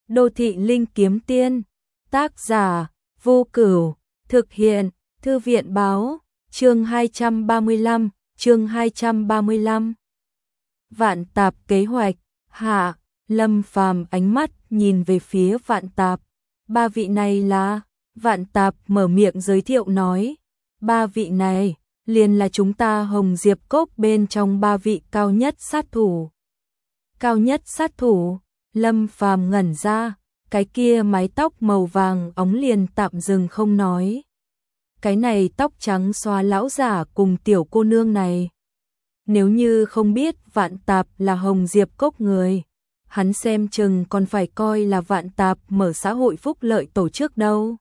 Đô thị linh kiếm tiên, tác giả, Vô Cửu, thực hiện, Thư viện báo, chương 235. Vạn Tạp kế hoạch, hạ, Lâm Phàm ánh mắt nhìn về phía Vạn Tạp. Ba vị này là, Vạn Tạp mở miệng giới thiệu nói, ba vị này liền là chúng ta Hồng Diệp Cốc bên trong ba vị cao nhất sát thủ. Cao nhất sát thủ, Lâm Phàm ngẩn ra, cái kia mái tóc màu vàng óng liền tạm dừng không nói. Cái này tóc trắng xóa lão giả cùng tiểu cô nương này. Nếu như không biết Vạn Tạp là Hồng Diệp Cốc người, hắn xem chừng còn phải coi là Vạn Tạp mở xã hội phúc lợi tổ chức đâu.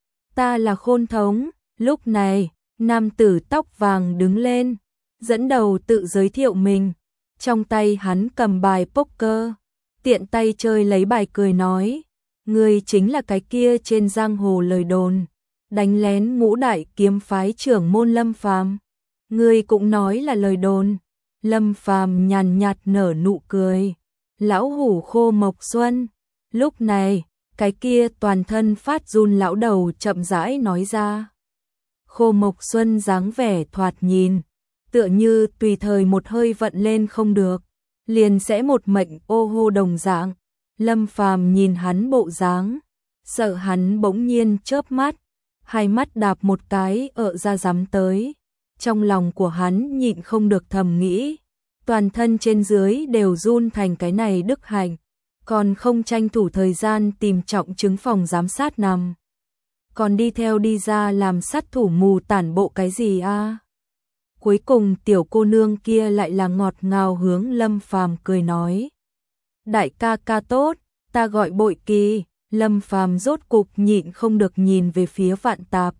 Ta là Khôn Thống. Lúc này, nam tử tóc vàng đứng lên, dẫn đầu tự giới thiệu mình. Trong tay hắn cầm bài poker, tiện tay chơi lấy bài cười nói, ngươi chính là cái kia trên giang hồ lời đồn, đánh lén Ngũ Đại kiếm phái trưởng môn Lâm Phàm. Ngươi cũng nói là lời đồn. Lâm Phàm nhàn nhạt nở nụ cười. Lão hủ Khô Mộc Xuân. Lúc này, cái kia toàn thân phát run lão đầu chậm rãi nói ra. Khô Mộc Xuân dáng vẻ thoạt nhìn, tựa như tùy thời một hơi vận lên không được, liền sẽ một mệnh ô hô đồng dạng. Lâm Phàm nhìn hắn bộ dáng, sợ hắn bỗng nhiên chớp mắt, hai mắt đạp một cái ra dám tới. Trong lòng của hắn nhịn không được thầm nghĩ, toàn thân trên dưới đều run thành cái này đức hạnh, còn không tranh thủ thời gian tìm trọng chứng phòng giám sát nằm. Còn đi theo đi ra làm sát thủ mù tản bộ cái gì a? Cuối cùng tiểu cô nương kia lại là ngọt ngào hướng Lâm Phàm cười nói. Đại ca ca tốt, ta gọi Bội Kỳ. Lâm Phàm rốt cục nhịn không được nhìn về phía Vạn Tạp.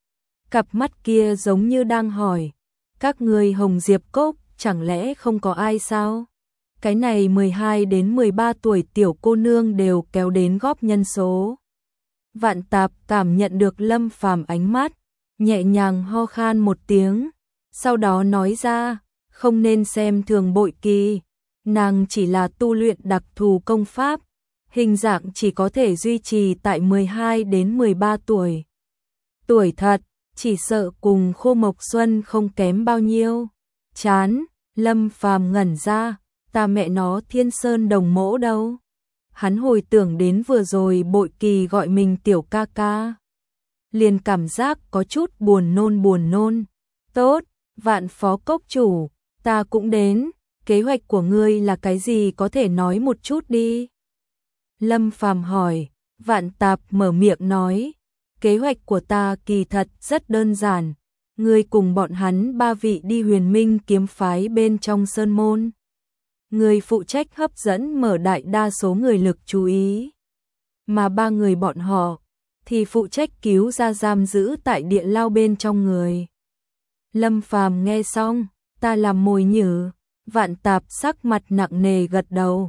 Cặp mắt kia giống như đang hỏi, các ngươi Hồng Diệp Cốc chẳng lẽ không có ai sao? Cái này 12 đến 13 tuổi tiểu cô nương đều kéo đến góp nhân số. Vạn Tạp cảm nhận được Lâm Phàm ánh mắt, nhẹ nhàng ho khan một tiếng, sau đó nói ra, không nên xem thường Bội Kỳ, nàng chỉ là tu luyện đặc thù công pháp, hình dạng chỉ có thể duy trì tại 12 đến 13 tuổi. Tuổi thật, chỉ sợ cùng Khô Mộc Xuân không kém bao nhiêu. Chán, Lâm Phàm ngẩn ra, ta mẹ nó Thiên Sơn Đồng Mỗ đâu? Hắn hồi tưởng đến vừa rồi Bội Kỳ gọi mình tiểu ca ca, liền cảm giác có chút buồn nôn. Tốt, Vạn Phó Cốc chủ, ta cũng đến, kế hoạch của ngươi là cái gì có thể nói một chút đi? Lâm Phàm hỏi. Vạn Tạp mở miệng nói, kế hoạch của ta kỳ thật rất đơn giản, ngươi cùng bọn hắn ba vị đi Huyền Minh kiếm phái bên trong sơn môn. Ngươi phụ trách hấp dẫn mở đại đa số người lực chú ý, mà ba người bọn họ thì phụ trách cứu ra giam giữ tại địa lao bên trong người. Lâm Phàm nghe xong, ta làm mồi nhử. Vạn Tạp sắc mặt nặng nề gật đầu.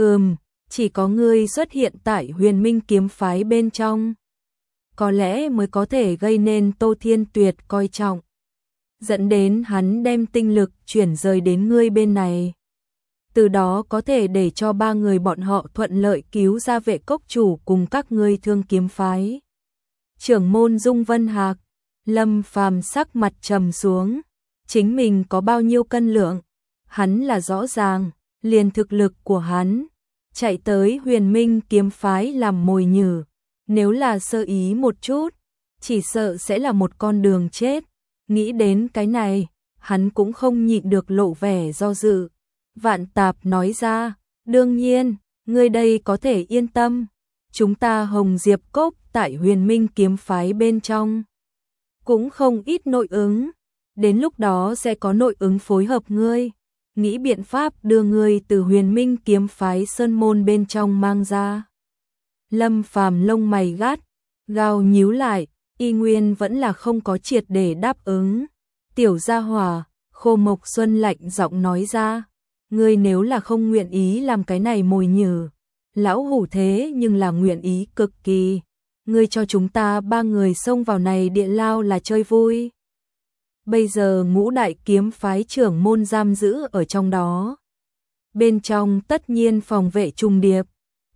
Chỉ có ngươi xuất hiện tại Huyền Minh kiếm phái bên trong, có lẽ mới có thể gây nên Tô Thiên Tuyệt coi trọng, dẫn đến hắn đem tinh lực chuyển rời đến ngươi bên này. Từ đó có thể để cho ba người bọn họ thuận lợi cứu ra Vệ Cốc chủ cùng các ngươi Thương kiếm phái. Trưởng môn Dung Vân Hạc. Lâm Phàm sắc mặt trầm xuống, chính mình có bao nhiêu cân lượng, hắn là rõ ràng, liền thực lực của hắn, chạy tới Huyền Minh kiếm phái làm mồi nhử, nếu là sơ ý một chút, chỉ sợ sẽ là một con đường chết. Nghĩ đến cái này, hắn cũng không nhịn được lộ vẻ do dự. Vạn Tạp nói ra, đương nhiên, ngươi đây có thể yên tâm, chúng ta Hồng Diệp Cốc tại Huyền Minh kiếm phái bên trong cũng không ít nội ứng, đến lúc đó sẽ có nội ứng phối hợp ngươi, nghĩ biện pháp đưa ngươi từ Huyền Minh kiếm phái sơn môn bên trong mang ra. Lâm Phàm lông mày gao nhíu lại, y nguyên vẫn là không có triệt để đáp ứng. Tiểu gia hỏa, Khô Mộc Xuân lạnh giọng nói ra, ngươi nếu là không nguyện ý làm cái này mồi nhử, lão hủ thế nhưng là nguyện ý cực kỳ. Ngươi cho chúng ta ba người xông vào này địa lao là chơi vui. Bây giờ Ngũ Đại kiếm phái trưởng môn giam giữ ở trong đó. Bên trong tất nhiên phòng vệ trùng điệp,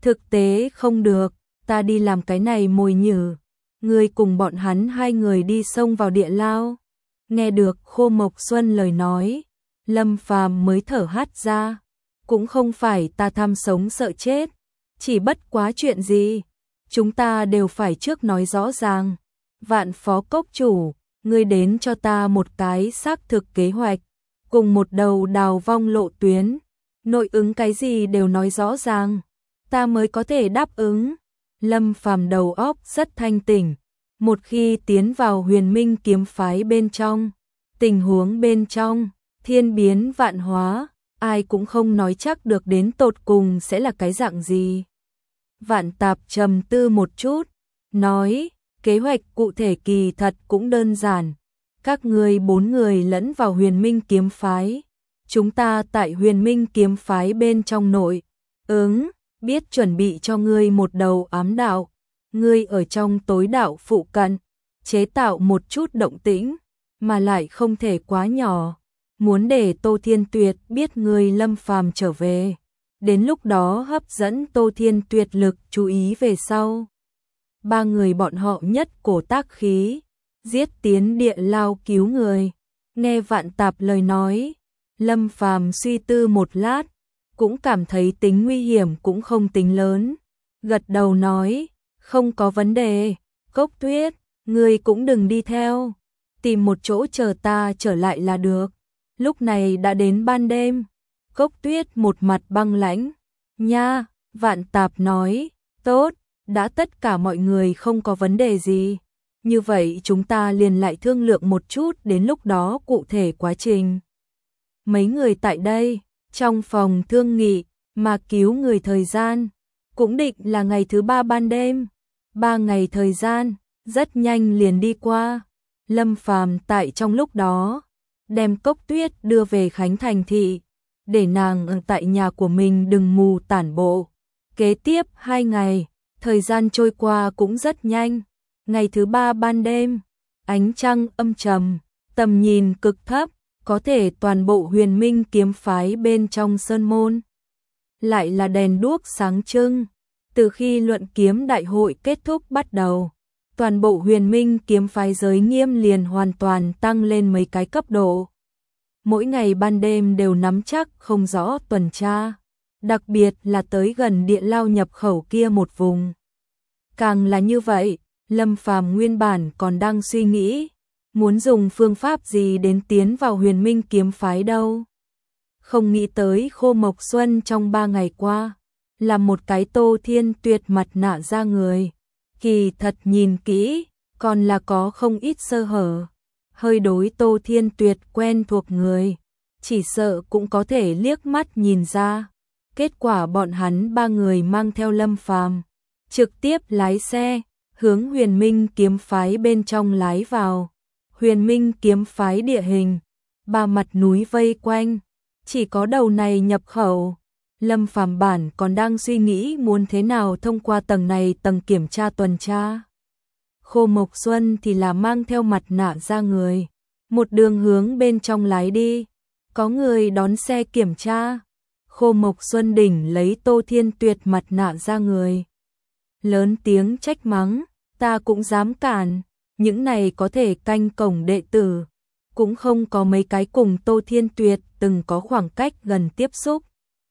Thực tế không được, ta đi làm cái này mồi nhử. Ngươi cùng bọn hắn hai người đi xông vào địa lao. Nghe được Khô Mộc Xuân lời nói, Lâm Phàm mới thở hắt ra. Cũng không phải ta tham sống sợ chết, chỉ bất quá chuyện gì, chúng ta đều phải trước nói rõ ràng. Vạn Phó Cốc chủ, ngươi đến cho ta một cái xác thực kế hoạch, cùng một đầu đào vong lộ tuyến, nội ứng cái gì đều nói rõ ràng, ta mới có thể đáp ứng. Lâm Phàm đầu óc rất thanh tỉnh, một khi tiến vào Huyền Minh kiếm phái bên trong, tình huống bên trong thiên biến vạn hóa, ai cũng không nói chắc được đến tột cùng sẽ là cái dạng gì. Vạn Tạp trầm tư một chút, nói, kế hoạch cụ thể kỳ thật cũng đơn giản. Các ngươi 4 người lẫn vào Huyền Minh kiếm phái. Chúng ta tại Huyền Minh kiếm phái bên trong nội biết chuẩn bị cho ngươi một đầu ám đạo. Ngươi ở trong tối đạo phụ cận, chế tạo một chút động tĩnh, mà lại không thể quá nhỏ. Muốn để Tô Thiên Tuyệt biết ngươi Lâm Phàm trở về. Đến lúc đó hấp dẫn Tô Thiên Tuyệt lực chú ý về sau. 3 người bọn họ nhất cổ tác khí, giết tiến địa lao cứu người. Nghe Vạn Tạp lời nói, Lâm Phàm suy tư một lát, cũng cảm thấy tính nguy hiểm cũng không tính lớn. Gật đầu nói, không có vấn đề, Cốc Tuyết, ngươi cũng đừng đi theo. Tìm một chỗ chờ ta trở lại là được. Lúc này đã đến ban đêm. Cốc Tuyết một mặt băng lãnh. Nha, Vạn Tạp nói, tốt, đã tất cả mọi người không có vấn đề gì. Như vậy chúng ta liền lại thương lượng một chút đến lúc đó cụ thể quá trình. Mấy người tại đây, trong phòng thương nghị, mà cứu người thời gian, cũng định là ngày thứ 3 ban đêm. 3 ngày thời gian, rất nhanh liền đi qua. Lâm Phàm tại trong lúc đó, đem Cốc Tuyết đưa về Khánh Thành thị, để nàng ở tại nhà của mình đừng mù tản bộ. Kế tiếp 2 ngày, thời gian trôi qua cũng rất nhanh. Ngày thứ 3 ban đêm, ánh trăng âm trầm, tầm nhìn cực thấp, có thể toàn bộ Huyền Minh kiếm phái bên trong sơn môn lại là đèn đuốc sáng trưng. Từ khi luận kiếm đại hội kết thúc bắt đầu, toàn bộ Huyền Minh kiếm phái giới nghiêm liền hoàn toàn tăng lên mấy cái cấp độ. Mỗi ngày ban đêm đều nắm chắc không rõ tuần tra, đặc biệt là tới gần địa lao nhập khẩu kia một vùng. Càng là như vậy, Lâm Phàm nguyên bản còn đang suy nghĩ, muốn dùng phương pháp gì đến tiến vào Huyền Minh kiếm phái đâu. Không nghĩ tới Khô Mộc Xuân trong 3 ngày qua, là một cái Tô Thiên Tuyệt mặt nạ ra người. Kỳ thật nhìn kỹ, còn là có không ít sơ hở. Hơi đối Tô Thiên Tuyệt quen thuộc người, chỉ sợ cũng có thể liếc mắt nhìn ra. Kết quả bọn hắn 3 người mang theo Lâm Phàm, trực tiếp lái xe, hướng Huyền Minh kiếm phái bên trong lái vào. Huyền Minh kiếm phái địa hình, 3 mặt núi vây quanh, chỉ có đầu này nhập khẩu. Lâm Phàm bản còn đang suy nghĩ muốn thế nào thông qua tầng này tầng kiểm tra tuần tra. Khô Mộc Xuân thì là mang theo mặt nạ ra người, một đường hướng bên trong lái đi. Có người đón xe kiểm tra. Khô Mộc Xuân đỉnh lấy Tô Thiên Tuyệt mặt nạ ra người, lớn tiếng trách mắng, ta cũng dám cản, những này có thể canh cổng đệ tử, cũng không có mấy cái cùng Tô Thiên Tuyệt từng có khoảng cách gần tiếp xúc.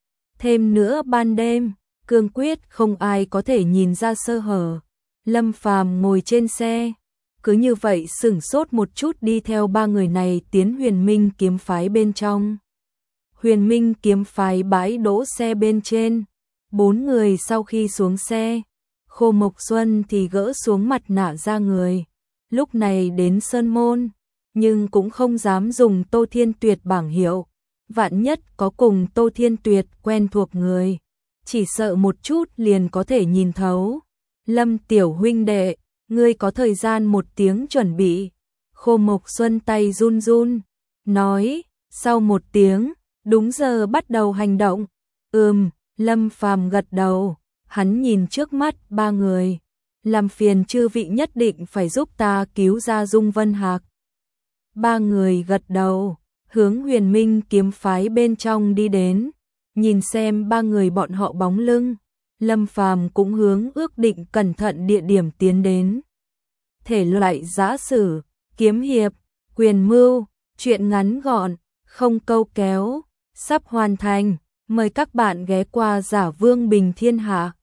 Thêm nữa ban đêm, cương quyết không ai có thể nhìn ra sơ hở. Lâm Phàm ngồi trên xe, cứ như vậy sửng sốt một chút đi theo 3 người này tiến Huyền Minh kiếm phái bên trong. Huyền Minh kiếm phái bãi đỗ xe bên trên, 4 người sau khi xuống xe, Khô Mộc Xuân thì gỡ xuống mặt nạ ra người. Lúc này đến sơn môn, nhưng cũng không dám dùng Tô Thiên Tuyệt bảng hiệu. Vạn nhất có cùng Tô Thiên Tuyệt quen thuộc người, chỉ sợ một chút liền có thể nhìn thấu. Lâm tiểu huynh đệ, ngươi có thời gian 1 tiếng chuẩn bị. Khô Mộc Xuân tay run run, nói, sau 1 tiếng, đúng giờ bắt đầu hành động. Lâm Phàm gật đầu, hắn nhìn trước mắt 3 người. Làm phiền chư vị nhất định phải giúp ta cứu ra Dung Vân Hạc. 3 người gật đầu, hướng Huyền Minh kiếm phái bên trong đi đến. Nhìn xem 3 người bọn họ bóng lưng, Lâm Phàm cũng hướng ước định cẩn thận địa điểm tiến đến. Thể loại giã sử, kiếm hiệp, quyền mưu, truyện ngắn gọn, không câu kéo, sắp hoàn thành. Mời các bạn ghé qua Giả Vương Bình Thiên Hạ.